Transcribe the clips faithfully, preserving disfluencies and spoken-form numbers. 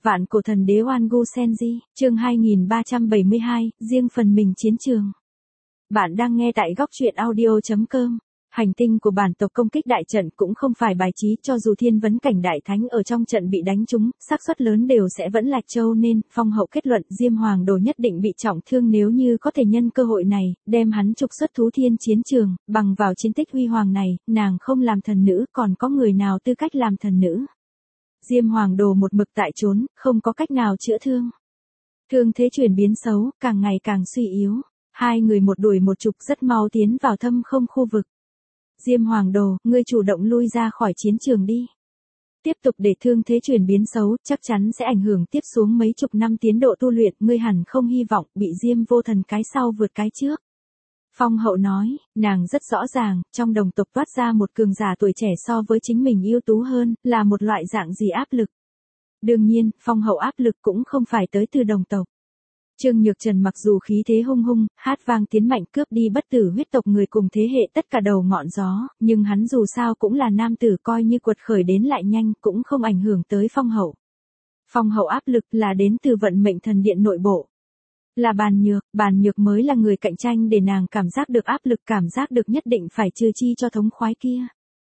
Vạn cổ thần đế Oan Gu Senji, chương hai nghìn ba trăm bảy mươi hai, riêng phần mình chiến trường. Bạn đang nghe tại góc truyện audio chấm com. Hành tinh của bản tộc công kích đại trận cũng không phải bài trí, cho dù thiên vấn cảnh đại thánh ở trong trận bị đánh trúng, xác suất lớn đều sẽ vẫn lạc châu, nên Phong hậu kết luận Diêm Hoàng Đồ nhất định bị trọng thương, nếu như có thể nhân cơ hội này, đem hắn trục xuất thú thiên chiến trường, bằng vào chiến tích huy hoàng này, nàng không làm thần nữ, còn có người nào tư cách làm thần nữ. Diêm Hoàng Đồ một mực tại trốn, không có cách nào chữa thương. Thương thế chuyển biến xấu, càng ngày càng suy yếu. Hai người một đuổi một trục rất mau tiến vào thâm không khu vực. Diêm Hoàng Đồ, ngươi chủ động lui ra khỏi chiến trường đi. Tiếp tục để thương thế chuyển biến xấu, chắc chắn sẽ ảnh hưởng tiếp xuống mấy chục năm tiến độ tu luyện, ngươi hẳn không hy vọng bị Diêm Vô Thần cái sau vượt cái trước. Phong hậu nói, nàng rất rõ ràng, trong đồng tộc toát ra một cường giả tuổi trẻ so với chính mình ưu tú hơn, là một loại dạng gì áp lực. Đương nhiên, phong hậu áp lực cũng không phải tới từ đồng tộc. Trương Nhược Trần mặc dù khí thế hung hung, hát vang tiến mạnh cướp đi bất tử huyết tộc người cùng thế hệ tất cả đầu ngọn gió, nhưng hắn dù sao cũng là nam tử, coi như quật khởi đến lại nhanh cũng không ảnh hưởng tới phong hậu. Phong hậu áp lực là đến từ vận mệnh thần điện nội bộ. Là Bàn Nhược, Bàn Nhược mới là người cạnh tranh để nàng cảm giác được áp lực, cảm giác được nhất định phải trừ chi cho thống khoái kia.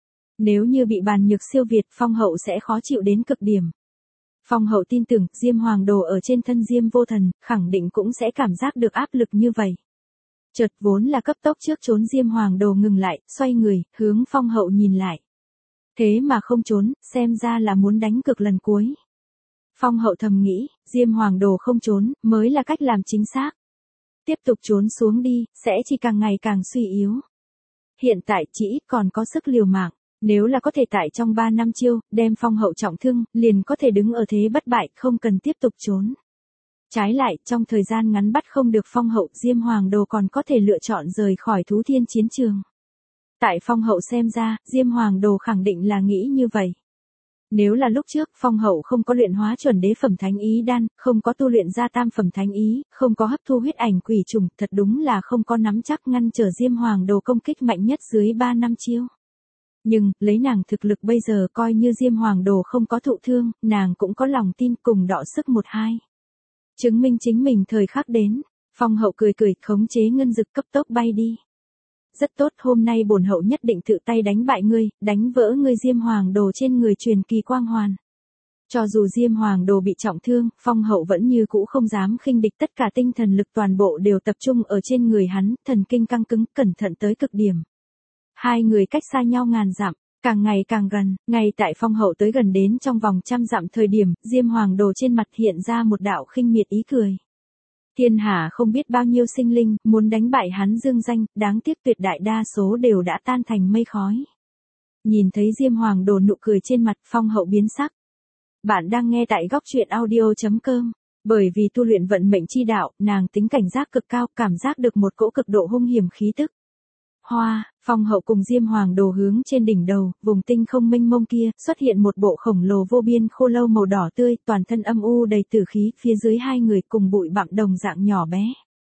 Nếu như bị Bàn Nhược siêu việt, phong hậu sẽ khó chịu đến cực điểm. Phong hậu tin tưởng, Diêm Hoàng Đồ ở trên thân Diêm Vô Thần, khẳng định cũng sẽ cảm giác được áp lực như vậy. Chợt vốn là cấp tốc trước trốn Diêm Hoàng Đồ ngừng lại, xoay người, hướng phong hậu nhìn lại. Thế mà không trốn, xem ra là muốn đánh cược lần cuối. Phong hậu thầm nghĩ, Diêm Hoàng Đồ không trốn, mới là cách làm chính xác. Tiếp tục trốn xuống đi, sẽ chỉ càng ngày càng suy yếu. Hiện tại chỉ ít còn có sức liều mạng, nếu là có thể tại trong ba năm chiêu, đem phong hậu trọng thương, liền có thể đứng ở thế bất bại, không cần tiếp tục trốn. Trái lại, trong thời gian ngắn bắt không được phong hậu, Diêm Hoàng Đồ còn có thể lựa chọn rời khỏi thú thiên chiến trường. Tại phong hậu xem ra, Diêm Hoàng Đồ khẳng định là nghĩ như vậy. Nếu là lúc trước, phong hậu không có luyện hóa chuẩn đế phẩm thánh ý đan, không có tu luyện ra tam phẩm thánh ý, không có hấp thu huyết ảnh quỷ trùng, thật đúng là không có nắm chắc ngăn trở Diêm Hoàng Đồ công kích mạnh nhất dưới ba năm chiêu. Nhưng, lấy nàng thực lực bây giờ, coi như Diêm Hoàng Đồ không có thụ thương, nàng cũng có lòng tin cùng đọ sức một hai. Chứng minh chính mình thời khắc đến, phong hậu cười cười, khống chế ngân dực cấp tốc bay đi. Rất tốt, hôm nay bổn hậu nhất định tự tay đánh bại ngươi, đánh vỡ ngươi Diêm Hoàng Đồ trên người truyền kỳ quang hoàn. Cho dù Diêm Hoàng Đồ bị trọng thương, phong hậu vẫn như cũ không dám khinh địch, tất cả tinh thần lực toàn bộ đều tập trung ở trên người hắn, thần kinh căng cứng, cẩn thận tới cực điểm. Hai người cách xa nhau ngàn dặm, càng ngày càng gần, ngay tại phong hậu tới gần đến trong vòng trăm dặm thời điểm, Diêm Hoàng Đồ trên mặt hiện ra một đạo khinh miệt ý cười. Thiên hạ không biết bao nhiêu sinh linh, muốn đánh bại hắn dương danh, đáng tiếc tuyệt đại đa số đều đã tan thành mây khói. Nhìn thấy Diêm Hoàng Đồ nụ cười trên mặt, phong hậu biến sắc. Bạn đang nghe tại góc truyện audio chấm com. Bởi vì tu luyện vận mệnh chi đạo, nàng tính cảnh giác cực cao, cảm giác được một cỗ cực độ hung hiểm khí tức. Hoa, phong hậu cùng Diêm Hoàng Đồ hướng trên đỉnh đầu, vùng tinh không mênh mông kia, xuất hiện một bộ khổng lồ vô biên khô lâu màu đỏ tươi, toàn thân âm u đầy tử khí, phía dưới hai người cùng bụi bặm đồng dạng nhỏ bé.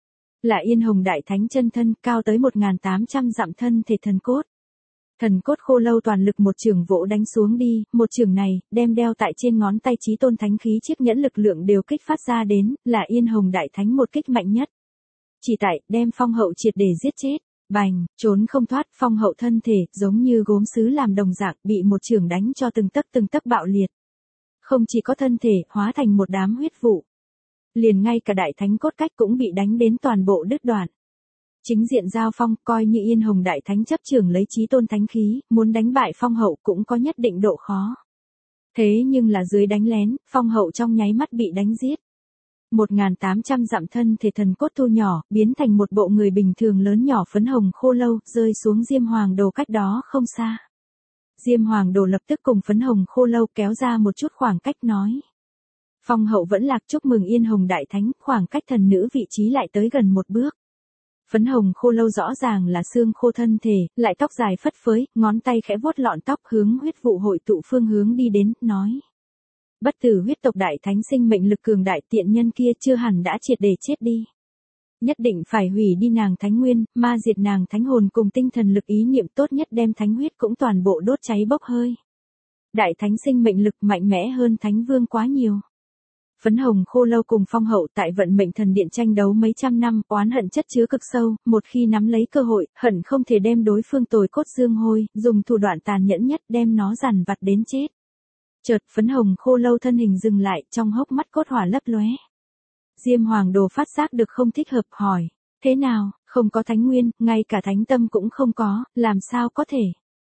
Là Yên Hồng Đại Thánh chân thân, cao tới một nghìn tám trăm dặm thân thể thần cốt. Thần cốt khô lâu toàn lực một chưởng vỗ đánh xuống đi, một chưởng này, đem đeo tại trên ngón tay Chí Tôn Thánh khí chiếc nhẫn lực lượng đều kích phát ra đến, là Yên Hồng Đại Thánh một kích mạnh nhất. Chỉ tại, đem phong hậu triệt để giết chết. Bành, trốn không thoát, phong hậu thân thể, giống như gốm sứ làm đồng dạng, bị một chưởng đánh cho từng tấc từng tấc bạo liệt. Không chỉ có thân thể, hóa thành một đám huyết vụ. Liền ngay cả đại thánh cốt cách cũng bị đánh đến toàn bộ đứt đoạn. Chính diện giao phong, coi như Yên Hồng Đại Thánh chấp chưởng lấy Chí Tôn Thánh khí, muốn đánh bại phong hậu cũng có nhất định độ khó. Thế nhưng là dưới đánh lén, phong hậu trong nháy mắt bị đánh giết. một nghìn tám trăm dặm thân thể thần cốt thu nhỏ, biến thành một bộ người bình thường lớn nhỏ phấn hồng khô lâu, rơi xuống Diêm Hoàng Đồ cách đó không xa. Diêm Hoàng Đồ lập tức cùng phấn hồng khô lâu kéo ra một chút khoảng cách nói. Phong hậu vẫn lạc, chúc mừng Yên Hồng Đại Thánh, khoảng cách thần nữ vị trí lại tới gần một bước. Phấn hồng khô lâu rõ ràng là xương khô thân thể, lại tóc dài phất phới, ngón tay khẽ vuốt lọn tóc hướng huyết vụ hội tụ phương hướng đi đến, nói. Bất tử huyết tộc đại thánh sinh mệnh lực cường đại, tiện nhân kia chưa hẳn đã triệt để chết đi. Nhất định phải hủy đi nàng thánh nguyên, ma diệt nàng thánh hồn cùng tinh thần lực, ý niệm tốt nhất đem thánh huyết cũng toàn bộ đốt cháy bốc hơi. Đại thánh sinh mệnh lực mạnh mẽ hơn thánh vương quá nhiều. Phấn Hồng Khô Lâu cùng Phong Hậu tại vận mệnh thần điện tranh đấu mấy trăm năm, oán hận chất chứa cực sâu, một khi nắm lấy cơ hội, hận không thể đem đối phương tồi cốt xương hôi, dùng thủ đoạn tàn nhẫn nhất đem nó dằn vặt đến chết. Chợt Phấn Hồng Khô Lâu thân hình dừng lại, trong hốc mắt cốt hỏa lấp lóe. Diêm Hoàng Đồ phát giác được không thích hợp, hỏi, thế nào, không có thánh nguyên, ngay cả thánh tâm cũng không có, làm sao có thể?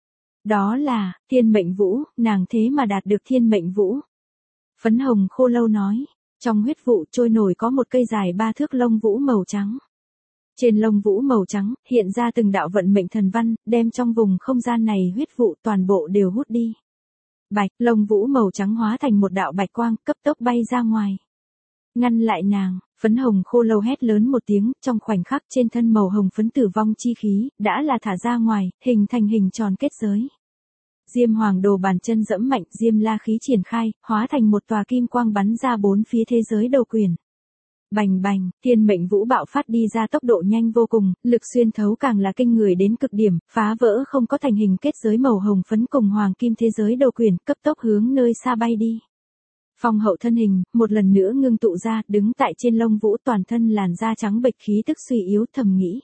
Đó là, thiên mệnh vũ, nàng thế mà đạt được thiên mệnh vũ. Phấn Hồng Khô Lâu nói, trong huyết vụ trôi nổi có một cây dài ba thước lông vũ màu trắng. Trên lông vũ màu trắng, hiện ra từng đạo vận mệnh thần văn, đem trong vùng không gian này huyết vụ toàn bộ đều hút đi. Bạch, lông vũ màu trắng hóa thành một đạo bạch quang, cấp tốc bay ra ngoài. Ngăn lại nàng, Phấn Hồng Khô Lâu hét lớn một tiếng, trong khoảnh khắc trên thân màu hồng phấn tử vong chi khí, đã là thả ra ngoài, hình thành hình tròn kết giới. Diêm Hoàng Đồ bàn chân dẫm mạnh, diêm la khí triển khai, hóa thành một tòa kim quang bắn ra bốn phía thế giới đầu quyền. Bành bành, thiên mệnh vũ bạo phát đi ra tốc độ nhanh vô cùng, lực xuyên thấu càng là kinh người đến cực điểm, phá vỡ không có thành hình kết giới màu hồng phấn cùng hoàng kim thế giới đầu quyền, cấp tốc hướng nơi xa bay đi. Phong Hậu thân hình, một lần nữa ngưng tụ ra, đứng tại trên lông vũ, toàn thân làn da trắng bệch, khí tức suy yếu, thầm nghĩ.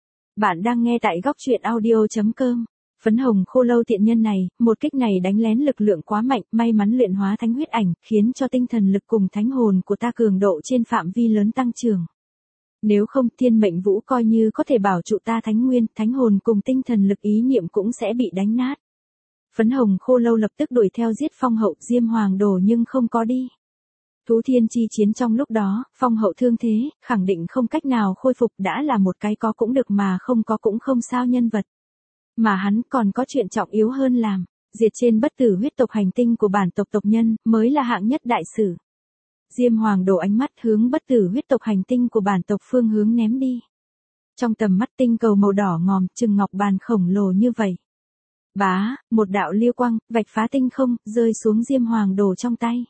Bạn đang nghe tại góc truyện audio chấm com. Phấn Hồng Khô Lâu tiện nhân này, một kích này đánh lén lực lượng quá mạnh, may mắn luyện hóa thánh huyết ảnh, khiến cho tinh thần lực cùng thánh hồn của ta cường độ trên phạm vi lớn tăng trưởng. Nếu không, thiên mệnh vũ coi như có thể bảo trụ ta thánh nguyên, thánh hồn cùng tinh thần lực ý niệm cũng sẽ bị đánh nát. Phấn Hồng Khô Lâu lập tức đuổi theo giết Phong Hậu, Diêm Hoàng Đồ nhưng không có đi. Thú thiên chi chiến trong lúc đó, Phong Hậu thương thế, khẳng định không cách nào khôi phục, đã là một cái có cũng được mà không có cũng không sao nhân vật. Mà hắn còn có chuyện trọng yếu hơn làm, diệt trên bất tử huyết tộc hành tinh của bản tộc tộc nhân, mới là hạng nhất đại sự. Diêm Hoàng Đồ ánh mắt hướng bất tử huyết tộc hành tinh của bản tộc phương hướng ném đi. Trong tầm mắt tinh cầu màu đỏ ngòm, chừng ngọc bàn khổng lồ như vậy. Bá, một đạo liêu quang, vạch phá tinh không, rơi xuống Diêm Hoàng Đồ trong tay.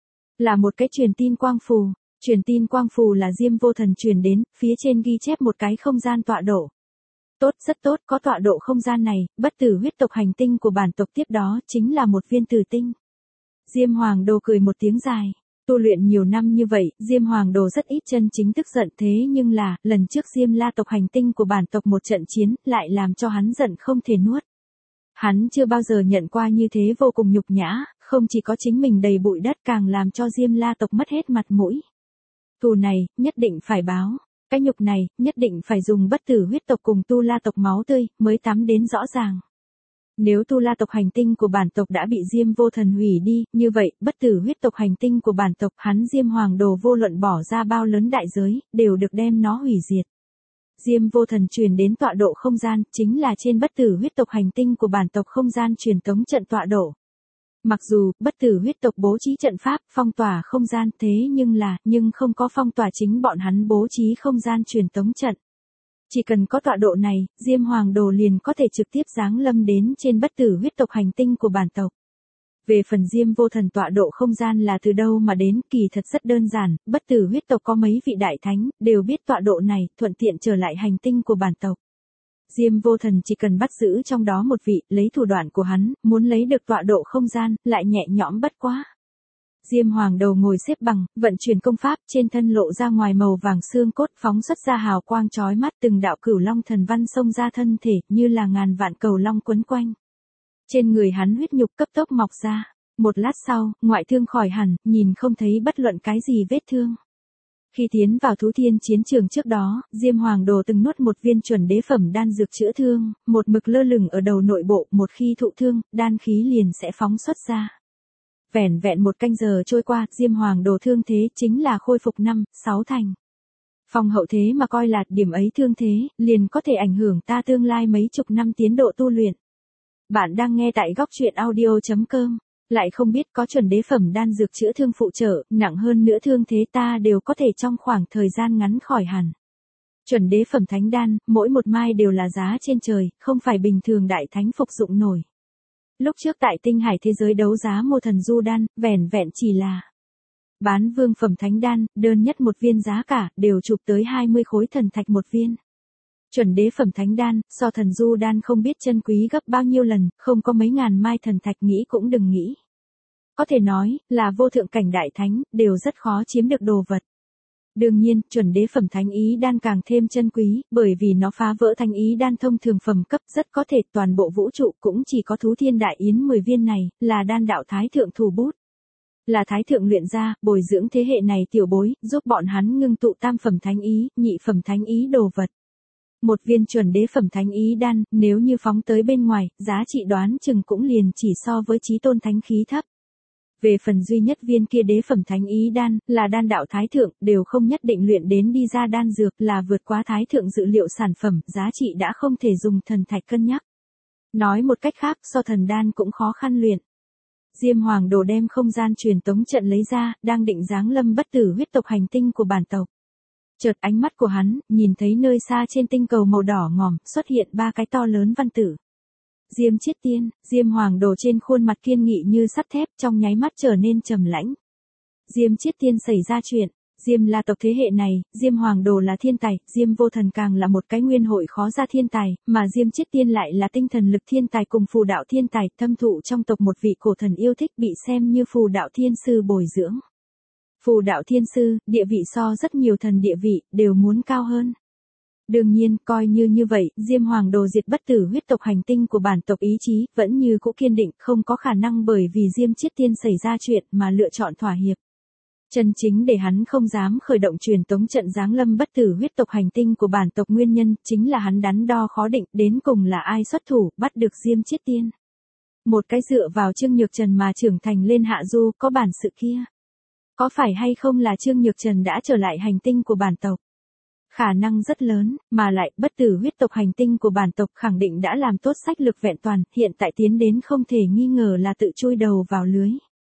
Là một cái truyền tin quang phù, truyền tin quang phù là Diêm Vô Thần truyền đến, phía trên ghi chép một cái không gian tọa độ. Tốt, rất tốt, có tọa độ không gian này, bất tử huyết tộc hành tinh của bản tộc tiếp đó, chính là một viên tử tinh. Diêm Hoàng Đồ cười một tiếng dài. Tu luyện nhiều năm như vậy, Diêm Hoàng Đồ rất ít chân chính tức giận, thế nhưng là, lần trước Diêm La tộc hành tinh của bản tộc một trận chiến, lại làm cho hắn giận không thể nuốt. Hắn chưa bao giờ nhận qua như thế vô cùng nhục nhã, không chỉ có chính mình đầy bụi đất, càng làm cho Diêm La tộc mất hết mặt mũi. Thù này, nhất định phải báo. Cái nhục này, nhất định phải dùng bất tử huyết tộc cùng Tu La tộc máu tươi, mới tắm đến rõ ràng. Nếu Tu La tộc hành tinh của bản tộc đã bị Diêm Vô Thần hủy đi, như vậy, bất tử huyết tộc hành tinh của bản tộc, hắn Diêm Hoàng Đồ vô luận bỏ ra bao lớn đại giới, đều được đem nó hủy diệt. Diêm Vô Thần truyền đến tọa độ không gian, chính là trên bất tử huyết tộc hành tinh của bản tộc không gian truyền tống trận tọa độ. Mặc dù, bất tử huyết tộc bố trí trận pháp, phong tỏa không gian, thế nhưng là, nhưng không có phong tỏa chính bọn hắn bố trí không gian truyền tống trận. Chỉ cần có tọa độ này, Diêm Hoàng Đồ liền có thể trực tiếp giáng lâm đến trên bất tử huyết tộc hành tinh của bản tộc. Về phần Diêm Vô Thần tọa độ không gian là từ đâu mà đến, kỳ thật rất đơn giản, bất tử huyết tộc có mấy vị đại thánh, đều biết tọa độ này, thuận tiện trở lại hành tinh của bản tộc. Diêm Vô Thần chỉ cần bắt giữ trong đó một vị, lấy thủ đoạn của hắn, muốn lấy được tọa độ không gian, lại nhẹ nhõm bất quá. Diêm Hoàng Đầu ngồi xếp bằng, vận chuyển công pháp, trên thân lộ ra ngoài màu vàng xương cốt, phóng xuất ra hào quang chói mắt, từng đạo cửu long thần văn xông ra thân thể, như là ngàn vạn cầu long quấn quanh. Trên người hắn huyết nhục cấp tốc mọc ra. Một lát sau, ngoại thương khỏi hẳn, nhìn không thấy bất luận cái gì vết thương. Khi tiến vào thú thiên chiến trường trước đó, Diêm Hoàng Đồ từng nuốt một viên chuẩn đế phẩm đan dược chữa thương, một mực lơ lửng ở đầu nội bộ, một khi thụ thương, đan khí liền sẽ phóng xuất ra. Vẻn vẹn một canh giờ trôi qua, Diêm Hoàng Đồ thương thế chính là khôi phục năm, sáu thành. Phong Hậu thế mà coi là điểm ấy thương thế, liền có thể ảnh hưởng ta tương lai mấy chục năm tiến độ tu luyện. Bạn đang nghe tại góc truyện audio chấm com. Lại không biết có chuẩn đế phẩm đan dược chữa thương phụ trợ, nặng hơn nữa thương thế ta đều có thể trong khoảng thời gian ngắn khỏi hẳn. Chuẩn đế phẩm thánh đan, mỗi một mai đều là giá trên trời, không phải bình thường đại thánh phục dụng nổi. Lúc trước tại tinh hải thế giới đấu giá mua thần du đan, vẻn vẹn chỉ là bán vương phẩm thánh đan, đơn nhất một viên giá cả, đều chụp tới hai mươi khối thần thạch một viên. Chuẩn đế phẩm thánh đan, so thần du đan không biết chân quý gấp bao nhiêu lần, không có mấy ngàn mai thần thạch nghĩ cũng đừng nghĩ. Có thể nói, là vô thượng cảnh đại thánh, đều rất khó chiếm được đồ vật. Đương nhiên, chuẩn đế phẩm thánh ý đan càng thêm chân quý, bởi vì nó phá vỡ thánh ý đan thông thường phẩm cấp, rất có thể toàn bộ vũ trụ cũng chỉ có thú thiên đại yến mười viên này, là đan đạo thái thượng thủ bút. Là thái thượng luyện ra, bồi dưỡng thế hệ này tiểu bối, giúp bọn hắn ngưng tụ tam phẩm thánh ý, nhị phẩm thánh ý đồ vật. Một viên chuẩn đế phẩm thánh ý đan, nếu như phóng tới bên ngoài, giá trị đoán chừng cũng liền chỉ so với chí tôn thánh khí thấp. Về phần duy nhất viên kia đế phẩm thánh ý đan, là đan đạo thái thượng, đều không nhất định luyện đến đi ra đan dược, là vượt quá thái thượng dự liệu sản phẩm, giá trị đã không thể dùng thần thạch cân nhắc. Nói một cách khác, so thần đan cũng khó khăn luyện. Diêm Hoàng Đồ đem không gian truyền tống trận lấy ra, đang định giáng lâm bất tử huyết tộc hành tinh của bản tộc. Chợt ánh mắt của hắn, nhìn thấy nơi xa trên tinh cầu màu đỏ ngòm, xuất hiện ba cái to lớn văn tử. Diêm Chiết Tiên, Diêm Hoàng Đồ trên khuôn mặt kiên nghị như sắt thép, trong nháy mắt trở nên trầm lãnh. Diêm Chiết Tiên xảy ra chuyện, Diêm La tộc thế hệ này, Diêm Hoàng Đồ là thiên tài, Diêm Vô Thần càng là một cái nguyên hội khó ra thiên tài, mà Diêm Chiết Tiên lại là tinh thần lực thiên tài cùng phù đạo thiên tài, thâm thụ trong tộc một vị cổ thần yêu thích, bị xem như phù đạo thiên sư bồi dưỡng. Phù đạo thiên sư, địa vị so rất nhiều thần địa vị, đều muốn cao hơn. Đương nhiên, coi như như vậy, Diêm Hoàng Đồ diệt bất tử huyết tộc hành tinh của bản tộc ý chí, vẫn như cũ kiên định, không có khả năng bởi vì Diêm Chiết Tiên xảy ra chuyện mà lựa chọn thỏa hiệp. Chân chính để hắn không dám khởi động truyền tống trận giáng lâm bất tử huyết tộc hành tinh của bản tộc nguyên nhân, chính là hắn đắn đo khó định, đến cùng là ai xuất thủ, bắt được Diêm Chiết Tiên. Một cái dựa vào Trương Nhược Trần mà trưởng thành lên hạ du, có bản sự kia. Có phải hay không là Trương Nhược Trần đã trở lại hành tinh của bản tộc? Khả năng rất lớn, mà lại, bất tử huyết tộc hành tinh của bản tộc khẳng định đã làm tốt sách lược vẹn toàn, hiện tại tiến đến không thể nghi ngờ là tự chui đầu vào lưới.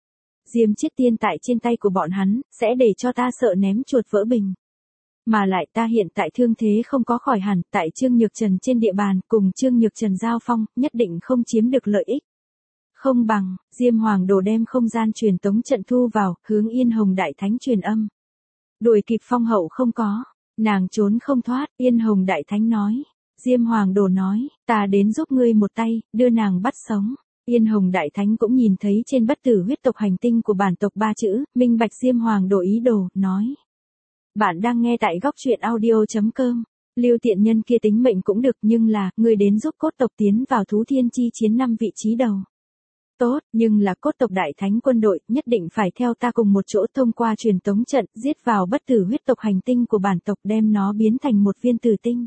Diêm Chiết Tiên tại trên tay của bọn hắn, sẽ để cho ta sợ ném chuột vỡ bình. Mà lại ta hiện tại thương thế không có khỏi hẳn, tại Trương Nhược Trần trên địa bàn, cùng Trương Nhược Trần giao phong, nhất định không chiếm được lợi ích. Không bằng, Diêm Hoàng Đồ đem không gian truyền tống trận thu vào, hướng Yên Hồng Đại Thánh truyền âm. Đuổi kịp Phong Hậu không có, nàng trốn không thoát, Yên Hồng Đại Thánh nói. Diêm Hoàng Đồ nói, ta đến giúp ngươi một tay, đưa nàng bắt sống. Yên Hồng Đại Thánh cũng nhìn thấy trên bất tử huyết tộc hành tinh của bản tộc ba chữ, minh bạch Diêm Hoàng Đồ ý đồ, nói. Bạn đang nghe tại góc truyện audio chấm com. Lưu tiện nhân kia tính mệnh cũng được, nhưng là, người đến giúp cốt tộc tiến vào thú thiên chi chiến năm vị trí đầu. Tốt, nhưng là cốt tộc đại thánh quân đội, nhất định phải theo ta cùng một chỗ thông qua truyền tống trận, giết vào bất tử huyết tộc hành tinh của bản tộc, đem nó biến thành một viên tử tinh.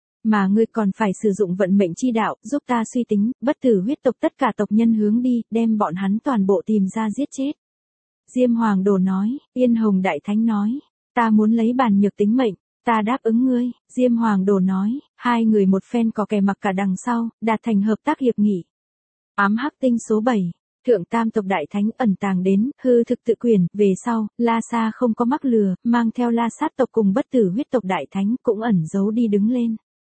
Mà ngươi còn phải sử dụng vận mệnh chi đạo, giúp ta suy tính, bất tử huyết tộc tất cả tộc nhân hướng đi, đem bọn hắn toàn bộ tìm ra giết chết. Diêm Hoàng Đồ nói, Yên Hồng Đại Thánh nói, ta muốn lấy bàn nhược tính mệnh, ta đáp ứng ngươi. Diêm Hoàng Đồ nói, hai người một phen có kẻ mặc cả đằng sau, đạt thành hợp tác hiệp nghị. Ám hắc tinh số bảy, thượng tam tộc đại thánh ẩn tàng đến, hư thực tự quyền, về sau, La Sa không có mắc lừa, mang theo La Sát tộc cùng bất tử huyết tộc đại thánh cũng ẩn giấu đi đứng lên.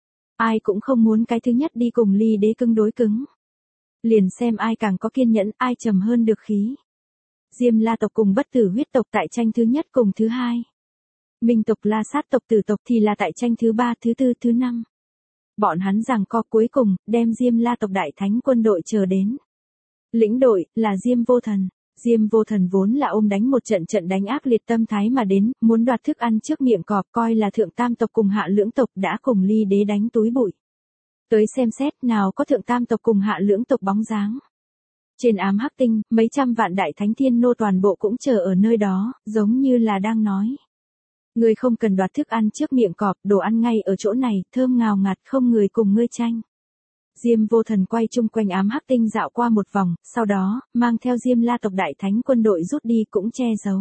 Ai cũng không muốn cái thứ nhất đi cùng ly đế cứng đối cứng. Liền xem ai càng có kiên nhẫn, ai trầm hơn được khí. Diêm La tộc cùng bất tử huyết tộc tại tranh thứ nhất cùng thứ hai. Minh tộc La Sát tộc Tử tộc thì là tại tranh thứ ba, thứ tư, thứ năm. Bọn hắn giằng co cuối cùng, đem Diêm La tộc đại thánh quân đội chờ đến. Lĩnh đội, là Diêm Vô Thần. Diêm Vô Thần vốn là ôm đánh một trận trận đánh ác liệt tâm thái mà đến, muốn đoạt thức ăn trước miệng cọp, coi là thượng tam tộc cùng hạ lưỡng tộc đã cùng ly đế đánh túi bụi. Tới xem xét nào có thượng tam tộc cùng hạ lưỡng tộc bóng dáng. Trên ám hắc tinh, mấy trăm vạn đại thánh thiên nô toàn bộ cũng chờ ở nơi đó, giống như là đang nói. Ngươi không cần đoạt thức ăn trước miệng cọp, đồ ăn ngay ở chỗ này, thơm ngào ngạt, không người cùng ngươi tranh. Diêm Vô Thần quay chung quanh ám hắc tinh dạo qua một vòng, sau đó, mang theo Diêm La tộc đại thánh quân đội rút đi cũng che giấu.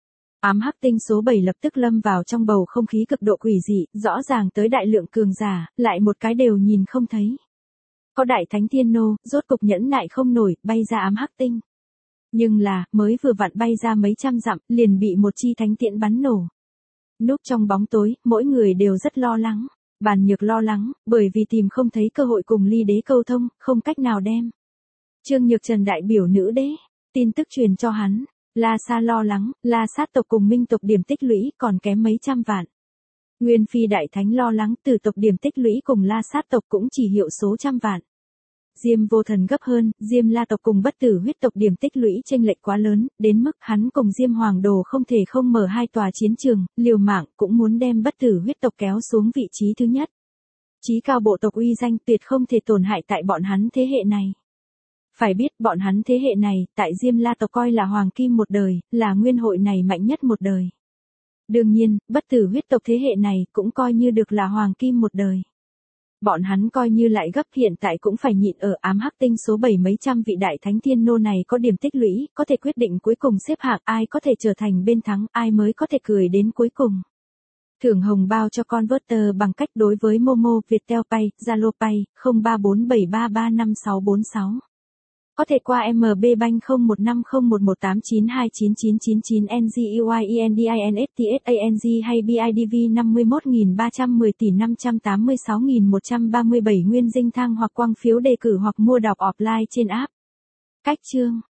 Ám hắc tinh số bảy lập tức lâm vào trong bầu không khí cực độ quỷ dị, rõ ràng tới đại lượng cường giả, lại một cái đều nhìn không thấy. Có đại thánh thiên nô, rốt cục nhẫn nại không nổi, bay ra ám hắc tinh. Nhưng là, mới vừa vặn bay ra mấy trăm dặm, liền bị một chi thánh tiễn bắn nổ. Núp trong bóng tối, mỗi người đều rất lo lắng. Bàn Nhược lo lắng, bởi vì tìm không thấy cơ hội cùng ly đế câu thông, không cách nào đem. Trương Nhược Trần đại biểu nữ đế, tin tức truyền cho hắn. La Sa lo lắng, La Sát tộc cùng Minh tộc điểm tích lũy còn kém mấy trăm vạn. Nguyên Phi đại thánh lo lắng, Tử tộc điểm tích lũy cùng La Sát tộc cũng chỉ hiệu số trăm vạn. Diêm Vô Thần gấp hơn, Diêm La tộc cùng Bất Tử huyết tộc điểm tích lũy chênh lệch quá lớn, đến mức hắn cùng Diêm Hoàng Đồ không thể không mở hai tòa chiến trường, liều mạng cũng muốn đem Bất Tử huyết tộc kéo xuống vị trí thứ nhất. Chí cao bộ tộc uy danh tuyệt không thể tổn hại tại bọn hắn thế hệ này. Phải biết bọn hắn thế hệ này, tại Diêm La tộc coi là hoàng kim một đời, là nguyên hội này mạnh nhất một đời. Đương nhiên, Bất Tử huyết tộc thế hệ này cũng coi như được là hoàng kim một đời. Bọn hắn coi như lại gấp hiện tại cũng phải nhịn ở ám hắc tinh số bảy mấy trăm vị đại thánh thiên nô này có điểm tích lũy, có thể quyết định cuối cùng xếp hạng ai có thể trở thành bên thắng, ai mới có thể cười đến cuối cùng. Thưởng hồng bao cho Converter bằng cách đối với Momo, Viettel Pay, Zalo Pay, không ba bốn bảy ba ba năm sáu bốn sáu. Có thể qua em bê Bank không một năm không một một tám chín hai chín chín chín chín N G U I E N D I N S T S A N G hay B I D V năm mươi mốt nghìn ba trăm mười tỷ năm trăm tám mươi sáu nghìn một trăm ba mươi bảy nguyên dinh thang hoặc quang phiếu đề cử hoặc mua đọc offline trên app. Cách chương